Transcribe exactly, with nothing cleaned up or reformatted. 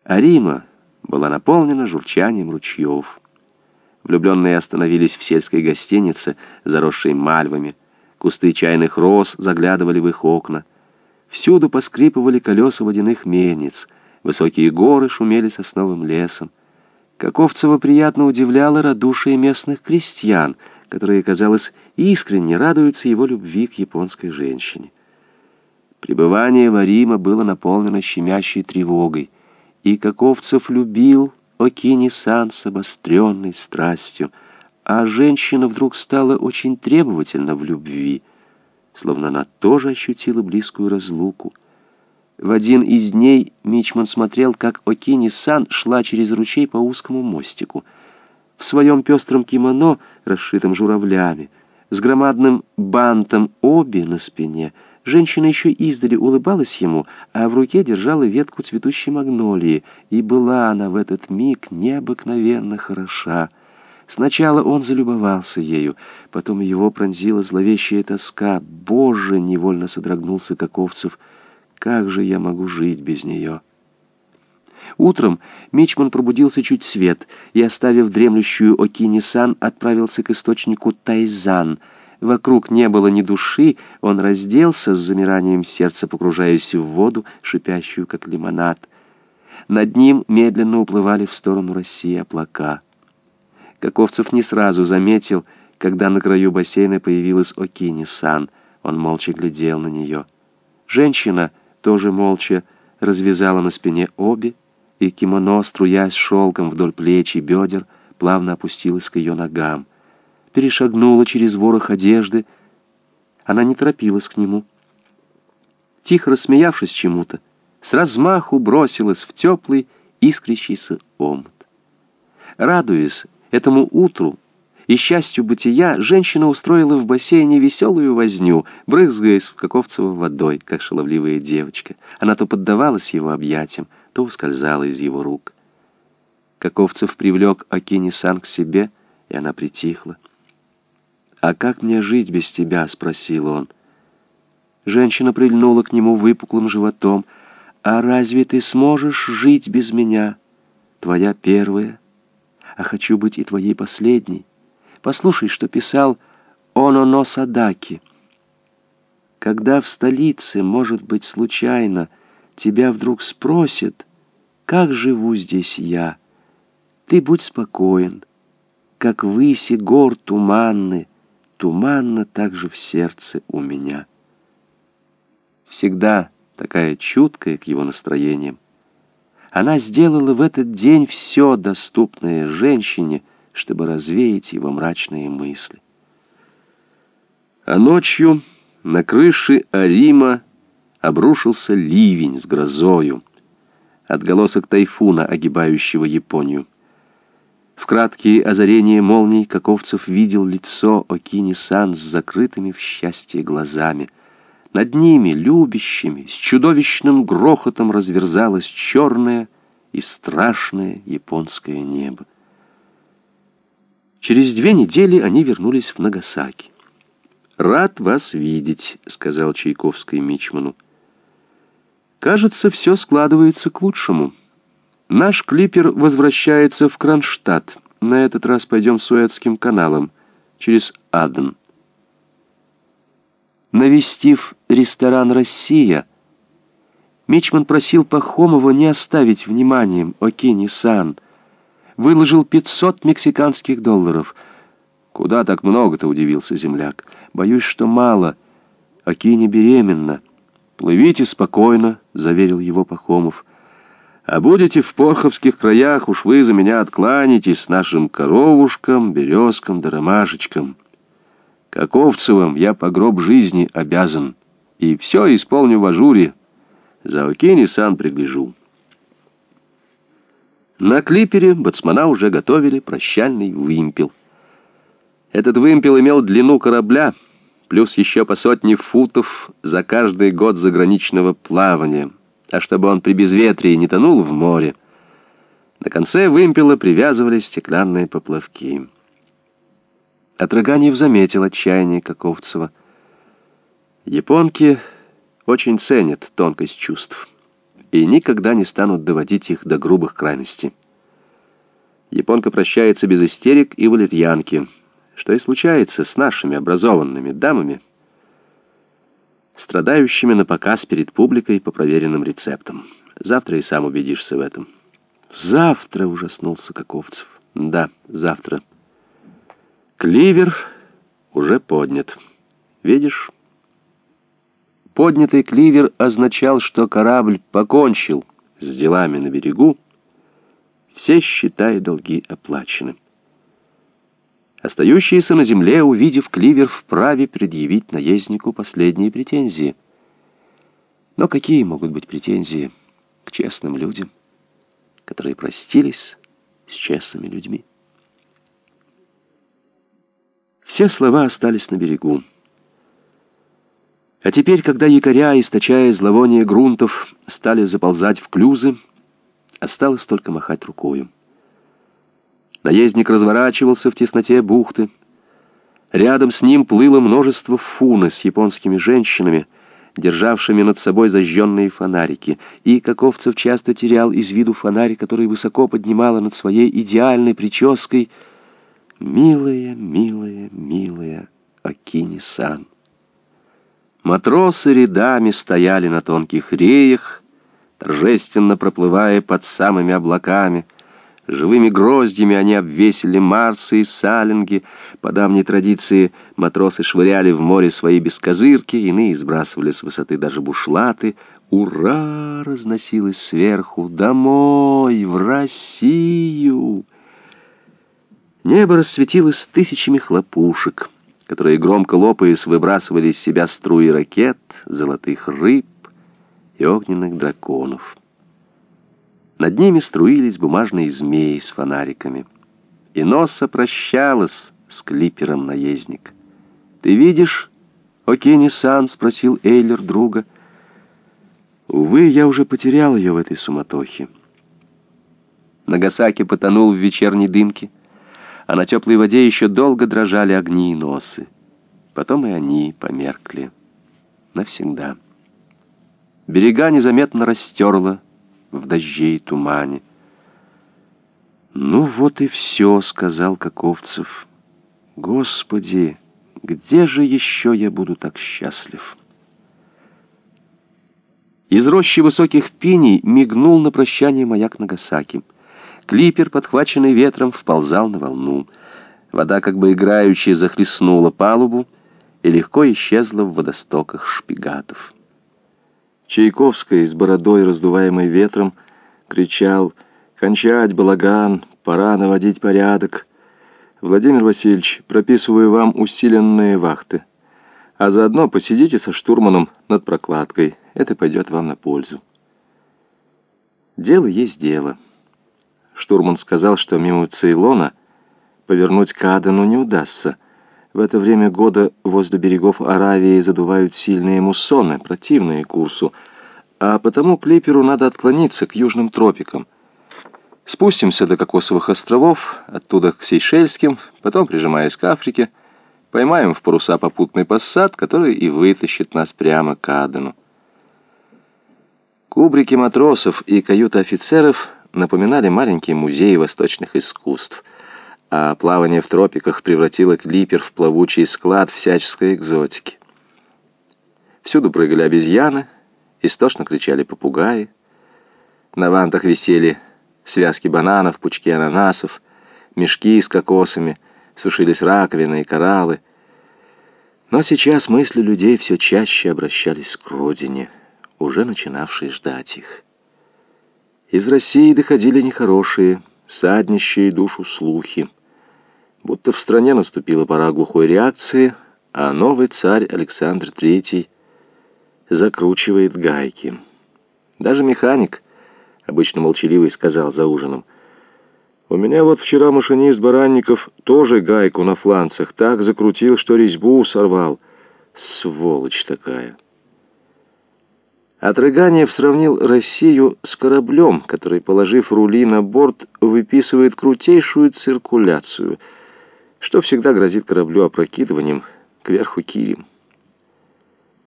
А Рима была наполнена журчанием ручьев. Влюбленные остановились в сельской гостинице, заросшей мальвами. Кусты чайных роз заглядывали в их окна. Всюду поскрипывали колеса водяных мельниц. Высокие горы шумели сосновым лесом. Каковцева приятно удивляло радушие местных крестьян, которые, казалось, искренне радуются его любви к японской женщине. Пребывание во Риме было наполнено щемящей тревогой, и Каковцев любил Окини-сан с обостренной страстью, а женщина вдруг стала очень требовательна в любви, словно она тоже ощутила близкую разлуку. В один из дней Мичман смотрел, как Окини-сан шла через ручей по узкому мостику. В своем пестром кимоно, расшитом журавлями, с громадным бантом оби на спине, женщина еще издали улыбалась ему, а в руке держала ветку цветущей магнолии, и была она в этот миг необыкновенно хороша. Сначала он залюбовался ею, потом его пронзила зловещая тоска. «Боже!» — невольно содрогнулся Каковцев. «Как же я могу жить без нее?» Утром Мичман пробудился чуть свет и, оставив дремлющую Окини-сан, отправился к источнику Тайзан. Вокруг не было ни души, он разделся с замиранием сердца, погружаясь в воду, шипящую, как лимонад. Над ним медленно уплывали в сторону России облака. Каковцев не сразу заметил, когда на краю бассейна появилась Окини-сан. Он молча глядел на нее. Женщина тоже молча развязала на спине оби, и кимоно, струясь шелком вдоль плеч и бедер, плавно опустилась к ее ногам. Перешагнула через ворох одежды. Она не торопилась к нему. Тихо рассмеявшись чему-то, с размаху бросилась в теплый, искрящийся омут. Радуясь этому утру и счастью бытия, женщина устроила в бассейне веселую возню, брызгаясь в Каковцева водой, как шаловливая девочка. Она то поддавалась его объятиям, то ускользала из его рук. Каковцев привлек Окини-сан к себе, и она притихла. «А как мне жить без тебя?» — спросил он. Женщина прильнула к нему выпуклым животом. «А разве ты сможешь жить без меня? Твоя первая, а хочу быть и твоей последней. Послушай, что писал Ононо Садаки. Когда в столице, может быть, случайно, тебя вдруг спросят, как живу здесь я, ты будь спокоен, как выси гор туманны, туманно также в сердце у меня». Всегда такая чуткая к его настроениям, она сделала в этот день все доступное женщине, чтобы развеять его мрачные мысли. А ночью на крыше Арима обрушился ливень с грозою, отголосок тайфуна, огибающего Японию. В краткие озарения молний Каковцев видел лицо Окини-сан с закрытыми в счастье глазами. Над ними, любящими, с чудовищным грохотом разверзалось черное и страшное японское небо. Через две недели они вернулись в Нагасаки. «Рад вас видеть», — сказал Чайковский Мичману. «Кажется, все складывается к лучшему. Наш клипер возвращается в Кронштадт. На этот раз пойдем Суэцким каналом, через Аден». Навестив ресторан «Россия», Мичман просил Пахомова не оставить вниманием Окини-сан. Выложил пятьсот мексиканских долларов. «Куда так много-то?» — удивился земляк. «Боюсь, что мало. Окини беременна». «Плывите спокойно», — заверил его Пахомов. «А будете в порховских краях, уж вы за меня откланяйтесь с нашим коровушкам, березкам да ромашечкам. Каковцевым я по гроб жизни обязан, и все исполню в ажуре. За Окини-сан пригляжу». На клипере бацмана уже готовили прощальный вымпел. Этот вымпел имел длину корабля, плюс еще по сотне футов за каждый год заграничного плавания. А чтобы он при безветрии не тонул в море, на конце вымпела привязывали стеклянные поплавки. Атраганьев заметил отчаяние Каковцева. Японки очень ценят тонкость чувств. и никогда не станут доводить их до грубых крайностей. Японка прощается без истерик и валерьянки, что и случается с нашими образованными дамами, страдающими напоказ перед публикой по проверенным рецептам. Завтра и сам убедишься в этом. Завтра, ужаснулся Каковцев. Да, завтра. Кливер уже поднят. Видишь? Поднятый кливер означал, что корабль покончил с делами на берегу, все счета и долги оплачены. Остающиеся на земле, увидев кливер, вправе предъявить наезднику последние претензии. Но какие могут быть претензии к честным людям, которые простились с честными людьми? Все слова остались на берегу. А теперь, когда якоря, источая зловоние грунтов, стали заползать в клюзы, осталось только махать рукою. Наездник разворачивался в тесноте бухты. Рядом с ним плыло множество фуны с японскими женщинами, державшими над собой зажженные фонарики, и Каковцев часто терял из виду фонарь, который высоко поднимала над своей идеальной прической «Милая, милая, милая Окини-сан». Матросы рядами стояли на тонких реях, торжественно проплывая под самыми облаками. Живыми гроздьями они обвесили Марсы и Салинги. По давней традиции матросы швыряли в море свои бескозырки, иные сбрасывали с высоты даже бушлаты. «Ура!» разносилось сверху. «Домой! В Россию!» Небо расцветилось тысячами хлопушек, которые, громко лопаясь, выбрасывали из себя струи ракет, золотых рыб и огненных драконов. Над ними струились бумажные змеи с фонариками. И Носа прощалась с клипером наездник. «Ты видишь, Окини-сан?» — спросил Эйлер друга. «Увы, я уже потерял ее в этой суматохе». Нагасаки потонул в вечерней дымке, а на теплой воде еще долго дрожали огни и носы. Потом и они померкли навсегда. Берега незаметно растерла в дожде и тумане. «Ну вот и все», — сказал Каковцев. «Господи, где же еще я буду так счастлив?» Из рощи высоких пиней мигнул на прощание маяк Нагасаки. Клипер, подхваченный ветром, вползал на волну. Вода, как бы играючи, захлестнула палубу и легко исчезла в водостоках шпигатов. Чайковский с бородой, раздуваемой ветром, кричал: «Кончать балаган, пора наводить порядок. Владимир Васильевич, прописываю вам усиленные вахты, а заодно посидите со штурманом над прокладкой, это пойдет вам на пользу». Дело есть дело. Штурман сказал, что мимо Цейлона повернуть к Адену не удастся. В это время года возле берегов Аравии задувают сильные муссоны, противные курсу, а потому клиперу надо отклониться к южным тропикам. Спустимся до Кокосовых островов, оттуда к Сейшельским, потом, прижимаясь к Африке, поймаем в паруса попутный пассат, который и вытащит нас прямо к Адену. Кубрики матросов и каюты офицеров напоминали маленький музей восточных искусств, а плавание в тропиках превратило клипер в плавучий склад всяческой экзотики. Всюду прыгали обезьяны, истошно кричали попугаи, на вантах висели связки бананов, пучки ананасов, мешки с кокосами, сушились раковины и кораллы. Но сейчас мысли людей все чаще обращались к родине, уже начинавшей ждать их. Из России доходили нехорошие, саднящие душу слухи, будто в стране наступила пора глухой реакции, а новый царь Александр Третий закручивает гайки. Даже механик, обычно молчаливый, сказал за ужином: «У меня вот вчера машинист Баранников тоже гайку на фланцах так закрутил, что резьбу сорвал. Сволочь такая». Отрыганиев сравнил Россию с кораблем, который, положив рули на борт, выписывает крутейшую циркуляцию, что всегда грозит кораблю опрокидыванием кверху килем.